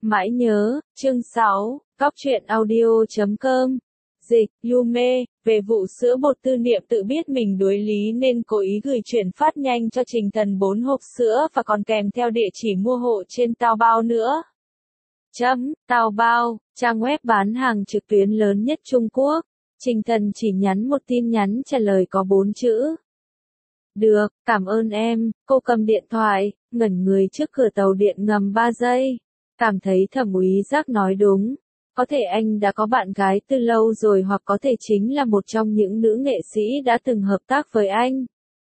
Mãi nhớ, chương 6, Cóc truyện audio.com. Dịch, Yume, về vụ sữa bột Tư Niệm tự biết mình đối lý nên cố ý gửi chuyển phát nhanh cho Trình Thần 4 hộp sữa và còn kèm theo địa chỉ mua hộ trên Taobao nữa. Taobao, trang web bán hàng trực tuyến lớn nhất Trung Quốc. Trình Thần chỉ nhắn một tin nhắn trả lời có 4 chữ. Được, cảm ơn em. Cô cầm điện thoại, ngẩn người trước cửa tàu điện ngầm 3 giây. Cảm thấy Thẩm Úy Giác nói đúng. Có thể anh đã có bạn gái từ lâu rồi hoặc có thể chính là một trong những nữ nghệ sĩ đã từng hợp tác với anh.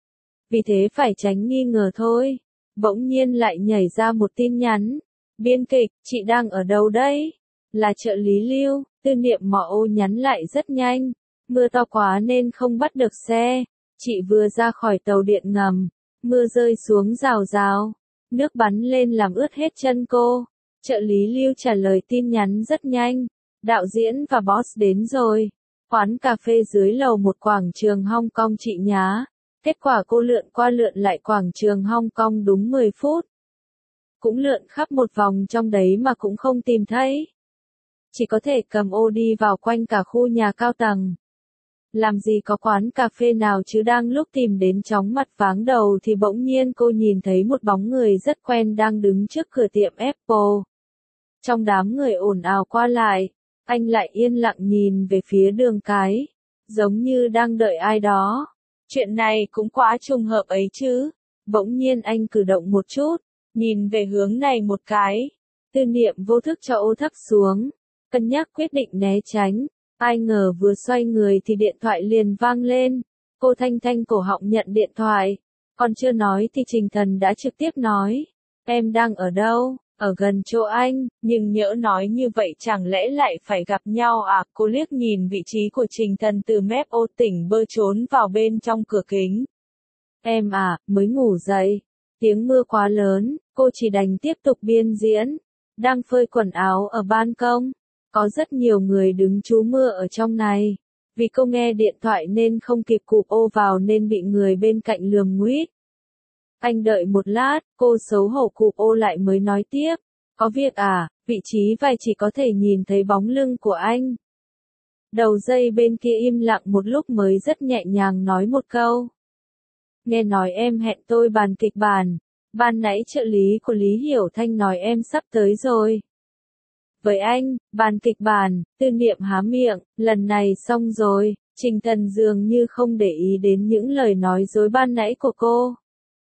Vì thế phải tránh nghi ngờ thôi. Bỗng nhiên lại nhảy ra một tin nhắn. Biên kịch, chị đang ở đâu đấy? Là trợ lý Lưu. Tư Niệm Mọ Ô nhắn lại rất nhanh. Mưa to quá nên không bắt được xe. Chị vừa ra khỏi tàu điện ngầm. Mưa rơi xuống rào rào. Nước bắn lên làm ướt hết chân cô. Trợ lý Lưu trả lời tin nhắn rất nhanh. Đạo diễn và boss đến rồi. Quán cà phê dưới lầu một quảng trường Hong Kong chị nhá. Kết quả cô lượn qua lượn lại quảng trường Hong Kong đúng 10 phút. Cũng lượn khắp một vòng trong đấy mà cũng không tìm thấy. Chỉ có thể cầm ô đi vào quanh cả khu nhà cao tầng. Làm gì có quán cà phê nào chứ đang lúc tìm đến chóng mặt váng đầu thì bỗng nhiên cô nhìn thấy một bóng người rất quen đang đứng trước cửa tiệm Apple. Trong đám người ồn ào qua lại, anh lại yên lặng nhìn về phía đường cái, giống như đang đợi ai đó. Chuyện này cũng quá trùng hợp ấy chứ. Bỗng nhiên anh cử động một chút, nhìn về hướng này một cái. Tư Niệm vô thức cho ô thấp xuống, cân nhắc quyết định né tránh. Ai ngờ vừa xoay người thì điện thoại liền vang lên. Cô Thanh Thanh cổ họng nhận điện thoại. Còn chưa nói thì Trình Thần đã trực tiếp nói. Em đang ở đâu? Ở gần chỗ anh, nhưng nhỡ nói như vậy chẳng lẽ lại phải gặp nhau à? Cô liếc nhìn vị trí của Trình Thần từ mép ô tỉnh bơ trốn vào bên trong cửa kính. Em à, mới ngủ dậy. Tiếng mưa quá lớn, cô chỉ đành tiếp tục biên diễn. Đang phơi quần áo ở ban công. Có rất nhiều người đứng trú mưa ở trong này. Vì cô nghe điện thoại nên không kịp cụp ô vào nên bị người bên cạnh lườm nguýt. Anh đợi một lát, cô xấu hổ cụp ô lại mới nói tiếp. Có việc à? Vị trí vai chỉ có thể nhìn thấy bóng lưng của anh. Đầu dây bên kia im lặng một lúc mới rất nhẹ nhàng nói một câu. Nghe nói em hẹn tôi bàn kịch bản. Ban nãy trợ lý của Lý Hiểu Thanh nói em sắp tới rồi. Với anh, bàn kịch bản, Tư Niệm há miệng, lần này xong rồi. Trình Thần dường như không để ý đến những lời nói dối ban nãy của cô.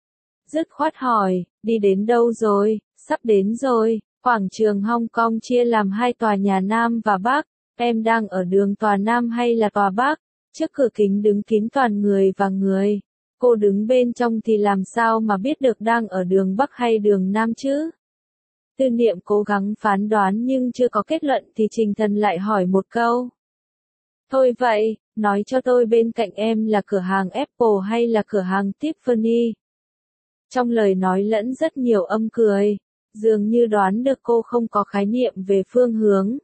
Dứt khoát hỏi, đi đến đâu rồi? Sắp đến rồi. Quảng trường Hong Kong chia làm 2 tòa nhà Nam và Bắc. Em đang ở đường tòa Nam hay là tòa Bắc? Trước cửa kính đứng kín toàn người và người. Cô đứng bên trong thì làm sao mà biết được đang ở đường Bắc hay đường Nam chứ? Tư Niệm cố gắng phán đoán nhưng chưa có kết luận thì Trình Thần lại hỏi một câu. Thôi vậy, nói cho tôi bên cạnh em là cửa hàng Apple hay là cửa hàng Tiffany? Trong lời nói lẫn rất nhiều âm cười, dường như đoán được cô không có khái niệm về phương hướng.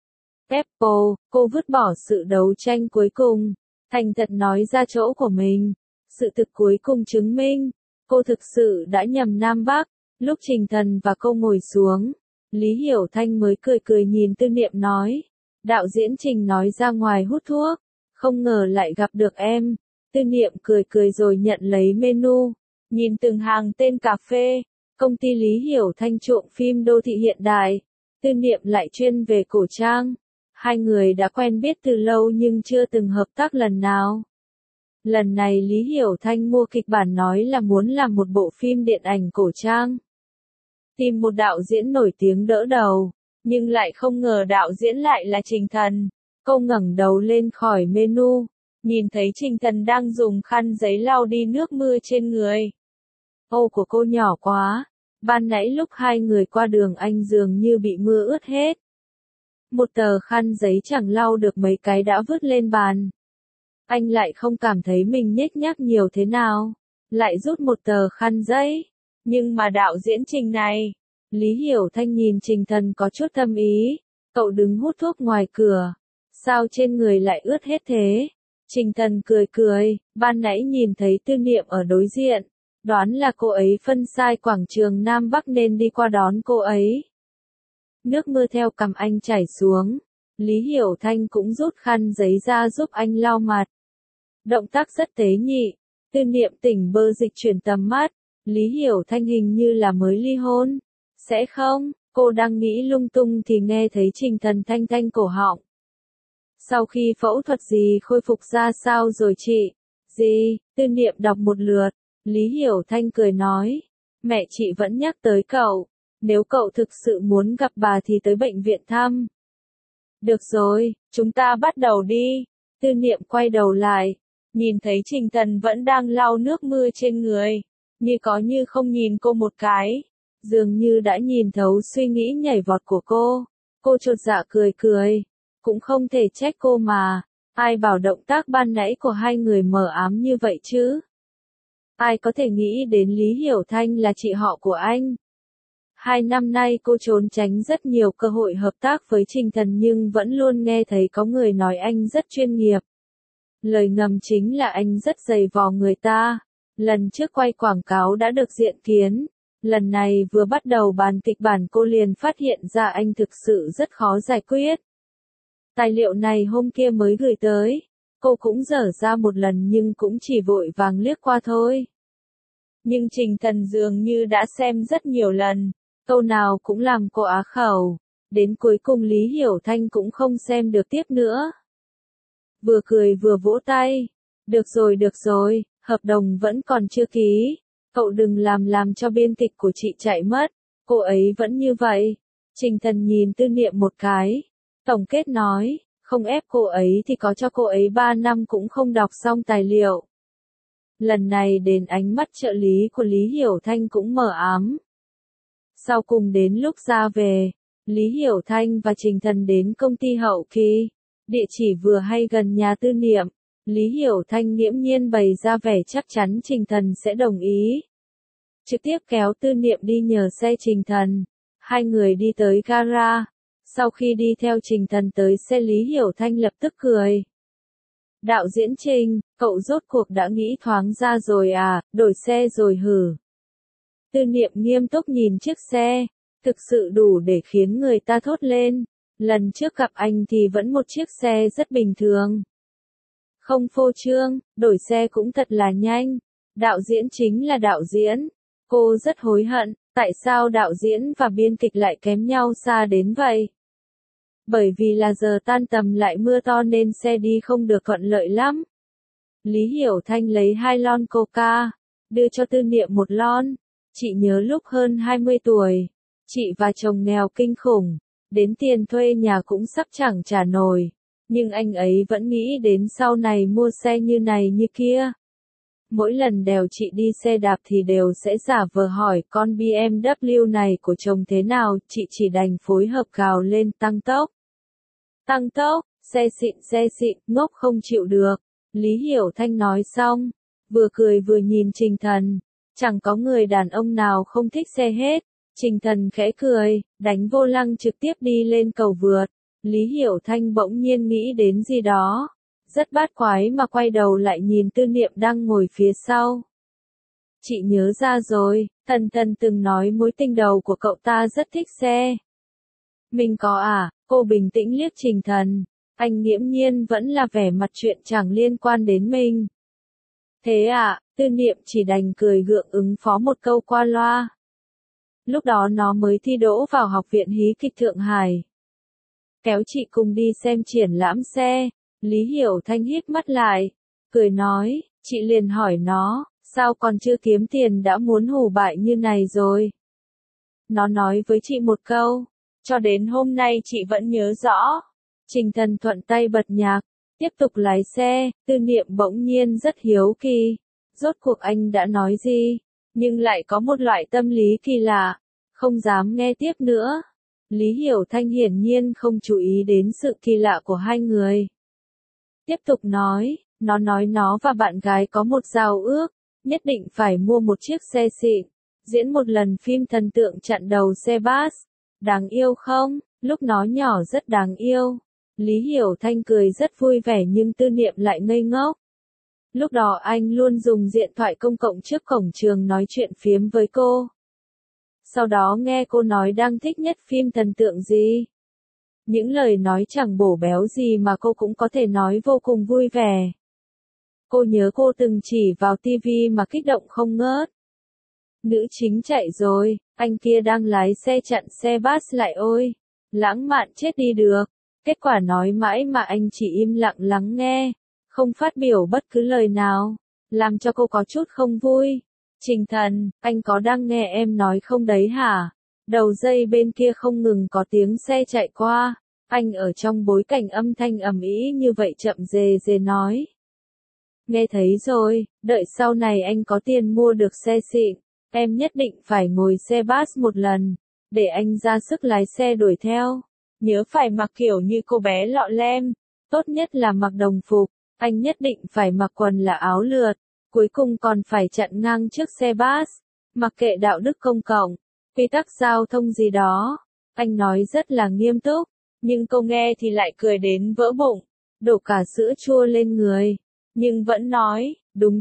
Apple, cô vứt bỏ sự đấu tranh cuối cùng, thành thật nói ra chỗ của mình. Sự thực cuối cùng chứng minh, cô thực sự đã nhầm Nam Bắc. Lúc Trình Thần và cô ngồi xuống, Lý Hiểu Thanh mới cười cười nhìn Tư Niệm nói. Đạo diễn Trình nói ra ngoài hút thuốc, không ngờ lại gặp được em. Tư Niệm cười cười rồi nhận lấy menu, nhìn từng hàng tên cà phê. Công ty Lý Hiểu Thanh chuộng phim đô thị hiện đại, Tư Niệm lại chuyên về cổ trang. Hai người đã quen biết từ lâu nhưng chưa từng hợp tác lần nào. Lần này Lý Hiểu Thanh mua kịch bản nói là muốn làm một bộ phim điện ảnh cổ trang. Tìm một đạo diễn nổi tiếng đỡ đầu, nhưng lại không ngờ đạo diễn lại là Trình Thần. Cô ngẩng đầu lên khỏi menu, nhìn thấy Trình Thần đang dùng khăn giấy lau đi nước mưa trên người. Ô của cô nhỏ quá, ban nãy lúc hai người qua đường anh dường như bị mưa ướt hết. Một tờ khăn giấy chẳng lau được mấy cái đã vứt lên bàn. Anh lại không cảm thấy mình nhếch nhác nhiều thế nào, lại rút một tờ khăn giấy. Nhưng mà đạo diễn Trình này, Lý Hiểu Thanh nhìn Trình Thần có chút thâm ý. Cậu đứng hút thuốc ngoài cửa, sao trên người lại ướt hết thế? Trình Thần cười cười, ban nãy nhìn thấy Tư Niệm ở đối diện, đoán là cô ấy phân sai quảng trường Nam Bắc nên đi qua đón cô ấy. Nước mưa theo cằm anh chảy xuống. Lý Hiểu Thanh cũng rút khăn giấy ra giúp anh lau mặt. Động tác rất tế nhị. Tư Niệm tỉnh bơ dịch chuyển tầm mắt. Lý Hiểu Thanh hình như là mới ly hôn. Sẽ không, cô đang nghĩ lung tung thì nghe thấy Trình Thần thanh thanh cổ họng. Sau khi phẫu thuật gì khôi phục ra sao rồi chị? Gì? Tư Niệm đọc một lượt. Lý Hiểu Thanh cười nói. Mẹ chị vẫn nhắc tới cậu. Nếu cậu thực sự muốn gặp bà thì tới bệnh viện thăm. Được rồi, chúng ta bắt đầu đi. Tư Niệm quay đầu lại. Nhìn thấy Trình Thần vẫn đang lau nước mưa trên người. Như có như không nhìn cô một cái. Dường như đã nhìn thấu suy nghĩ nhảy vọt của cô. Cô chột dạ cười cười. Cũng không thể trách cô mà. Ai bảo động tác ban nãy của hai người mờ ám như vậy chứ? Ai có thể nghĩ đến Lý Hiểu Thanh là chị họ của anh? 2 năm nay cô trốn tránh rất nhiều cơ hội hợp tác với Trình Thần nhưng vẫn luôn nghe thấy có người nói anh rất chuyên nghiệp. Lời ngầm chính là anh rất dày vò người ta. Lần trước quay quảng cáo đã được diện kiến. Lần này vừa bắt đầu bàn kịch bản cô liền phát hiện ra anh thực sự rất khó giải quyết. Tài liệu này hôm kia mới gửi tới. Cô cũng dở ra một lần nhưng cũng chỉ vội vàng liếc qua thôi. Nhưng Trình Thần dường như đã xem rất nhiều lần. Câu nào cũng làm cô á khẩu. Đến cuối cùng Lý Hiểu Thanh cũng không xem được tiếp nữa. Vừa cười vừa vỗ tay. Được rồi, hợp đồng vẫn còn chưa ký. Cậu đừng làm cho biên kịch của chị chạy mất. Cô ấy vẫn như vậy. Trình Thần nhìn Tư Niệm một cái. Tổng kết nói, không ép cô ấy thì có cho cô ấy 3 năm cũng không đọc xong tài liệu. Lần này đến ánh mắt trợ lý của Lý Hiểu Thanh cũng mờ ám. Sau cùng đến lúc ra về, Lý Hiểu Thanh và Trình Thần đến công ty hậu kỳ. Địa chỉ vừa hay gần nhà Tư Niệm. Lý Hiểu Thanh nghiễm nhiên bày ra vẻ chắc chắn Trình Thần sẽ đồng ý. Trực tiếp kéo Tư Niệm đi nhờ xe Trình Thần. Hai người đi tới gara. Sau khi đi theo Trình Thần tới xe Lý Hiểu Thanh lập tức cười. Đạo diễn Trình, cậu rốt cuộc đã nghĩ thoáng ra rồi à, đổi xe rồi hử. Tư Niệm nghiêm túc nhìn chiếc xe, thực sự đủ để khiến người ta thốt lên. Lần trước gặp anh thì vẫn một chiếc xe rất bình thường. Không phô trương, đổi xe cũng thật là nhanh. Đạo diễn chính là đạo diễn. Cô rất hối hận, tại sao đạo diễn và biên kịch lại kém nhau xa đến vậy? Bởi vì là giờ tan tầm lại mưa to nên xe đi không được thuận lợi lắm. Lý Hiểu Thanh lấy 2 lon coca, đưa cho Tư Niệm 1 lon. Chị nhớ lúc hơn 20 tuổi, chị và chồng nghèo kinh khủng, đến tiền thuê nhà cũng sắp chẳng trả nổi. Nhưng anh ấy vẫn nghĩ đến sau này mua xe như này như kia. Mỗi lần đèo chị đi xe đạp thì đều sẽ giả vờ hỏi con BMW này của chồng thế nào, chị chỉ đành phối hợp gào lên tăng tốc. Tăng tốc, xe xịn, ngốc không chịu được. Lý Hiểu Thanh nói xong, vừa cười vừa nhìn Trình Thần. Chẳng có người đàn ông nào không thích xe hết. Trình Thần khẽ cười, đánh vô lăng trực tiếp đi lên cầu vượt. Lý Hiểu Thanh bỗng nhiên nghĩ đến gì đó. Rất bát quái mà quay đầu lại nhìn Tư Niệm đang ngồi phía sau. Chị nhớ ra rồi, Thần từng nói mối tình đầu của cậu ta rất thích xe. Mình có à? Cô bình tĩnh liếc Trình Thần. Anh nghiễm nhiên vẫn là vẻ mặt chuyện chẳng liên quan đến mình. Thế à? Tư Niệm chỉ đành cười gượng ứng phó một câu qua loa. Lúc đó nó mới thi đỗ vào Học viện Hí kịch Thượng Hải. Kéo chị cùng đi xem triển lãm xe. Lý Hiểu Thanh híp mắt lại, cười nói, chị liền hỏi nó, sao còn chưa kiếm tiền đã muốn hù bại như này rồi. Nó nói với chị một câu, cho đến hôm nay chị vẫn nhớ rõ. Trình Thần thuận tay bật nhạc, tiếp tục lái xe. Tư Niệm bỗng nhiên rất hiếu kỳ. Rốt cuộc anh đã nói gì, nhưng lại có một loại tâm lý kỳ lạ, không dám nghe tiếp nữa. Lý Hiểu Thanh hiển nhiên không chú ý đến sự kỳ lạ của hai người. Tiếp tục nói, nó nói nó và bạn gái có một giao ước, nhất định phải mua một chiếc xe xịn, diễn một lần phim thần tượng chặn đầu xe bus. Đáng yêu không? Lúc nó nhỏ rất đáng yêu. Lý Hiểu Thanh cười rất vui vẻ nhưng Tư Niệm lại ngây ngốc. Lúc đó anh luôn dùng điện thoại công cộng trước cổng trường nói chuyện phiếm với cô. Sau đó nghe cô nói đang thích nhất phim thần tượng gì. Những lời nói chẳng bổ béo gì mà cô cũng có thể nói vô cùng vui vẻ. Cô nhớ cô từng chỉ vào tivi mà kích động không ngớt. Nữ chính chạy rồi, anh kia đang lái xe chặn xe bus lại ôi. Lãng mạn chết đi được. Kết quả nói mãi mà anh chỉ im lặng lắng nghe, không phát biểu bất cứ lời nào, làm cho cô có chút không vui. Trình Thần, anh có đang nghe em nói không đấy hả? Đầu dây bên kia không ngừng có tiếng xe chạy qua, anh ở trong bối cảnh âm thanh ầm ĩ như vậy chậm rề rề nói. Nghe thấy rồi, đợi sau này anh có tiền mua được xe xịn, em nhất định phải ngồi xe bus một lần, để anh ra sức lái xe đuổi theo. Nhớ phải mặc kiểu như cô bé lọ lem, tốt nhất là mặc đồng phục, anh nhất định phải mặc quần là áo lượt, cuối cùng còn phải chặn ngang trước xe bus, mặc kệ đạo đức công cộng, quy tắc giao thông gì đó. Anh nói rất là nghiêm túc, nhưng cô nghe thì lại cười đến vỡ bụng, đổ cả sữa chua lên người, nhưng vẫn nói,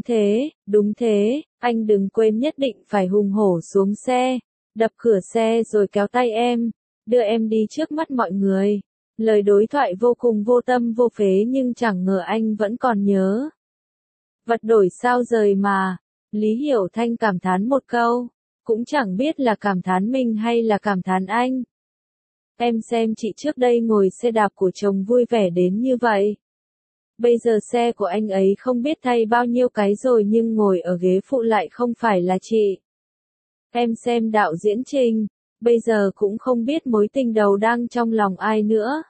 đúng thế, anh đừng quên nhất định phải hùng hổ xuống xe, đập cửa xe rồi kéo tay em, đưa em đi trước mắt mọi người. Lời đối thoại vô cùng vô tâm vô phế nhưng chẳng ngờ anh vẫn còn nhớ. Vật đổi sao rời mà. Lý Hiểu Thanh cảm thán một câu, cũng chẳng biết là cảm thán mình hay là cảm thán anh. Em xem chị trước đây ngồi xe đạp của chồng vui vẻ đến như vậy. Bây giờ xe của anh ấy không biết thay bao nhiêu cái rồi nhưng ngồi ở ghế phụ lại không phải là chị. Em xem đạo diễn Trình, bây giờ cũng không biết mối tình đầu đang trong lòng ai nữa.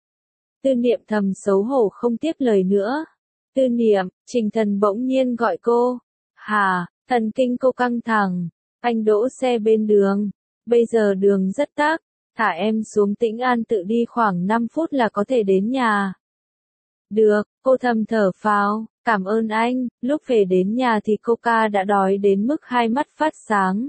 Tư Niệm thầm xấu hổ không tiếp lời nữa. Tư Niệm, Trình Thần bỗng nhiên gọi cô. Hà, thần kinh cô căng thẳng. Anh đỗ xe bên đường. Bây giờ đường rất tắc. Thả em xuống Tĩnh An tự đi khoảng 5 phút là có thể đến nhà. Được, cô thầm thở phào. Cảm ơn anh. Lúc về đến nhà thì Coca đã đói đến mức hai mắt phát sáng.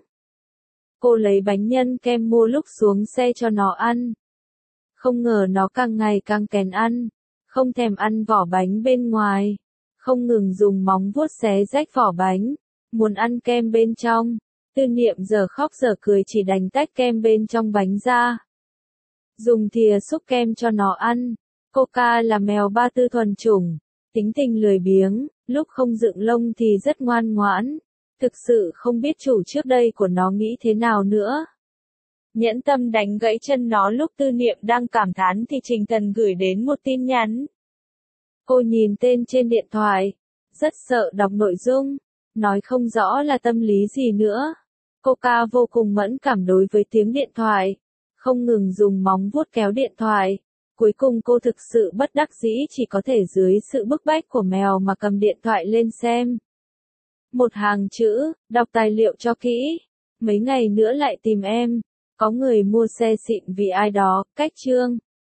Cô lấy bánh nhân kem mua lúc xuống xe cho nó ăn. Không ngờ nó càng ngày càng kén ăn. Không thèm ăn vỏ bánh bên ngoài. Không ngừng dùng móng vuốt xé rách vỏ bánh. Muốn ăn kem bên trong. Tư Niệm giờ khóc giờ cười chỉ đành tách kem bên trong bánh ra. Dùng thìa xúc kem cho nó ăn. Coca là mèo Ba Tư thuần chủng. Tính tình lười biếng, lúc không dựng lông thì rất ngoan ngoãn. Thực sự không biết chủ trước đây của nó nghĩ thế nào nữa. Nhẫn tâm đánh gãy chân nó lúc Tư Niệm đang cảm thán thì Trình Thần gửi đến một tin nhắn. Cô nhìn tên trên điện thoại, rất sợ đọc nội dung, nói không rõ là tâm lý gì nữa. Coca vô cùng mẫn cảm đối với tiếng điện thoại, không ngừng dùng móng vuốt kéo điện thoại. Cuối cùng cô thực sự bất đắc dĩ chỉ có thể dưới sự bức bách của mèo mà cầm điện thoại lên xem. Một hàng chữ, đọc tài liệu cho kỹ. Mấy ngày nữa lại tìm em. Có người mua xe xịn vì ai đó, cách chương.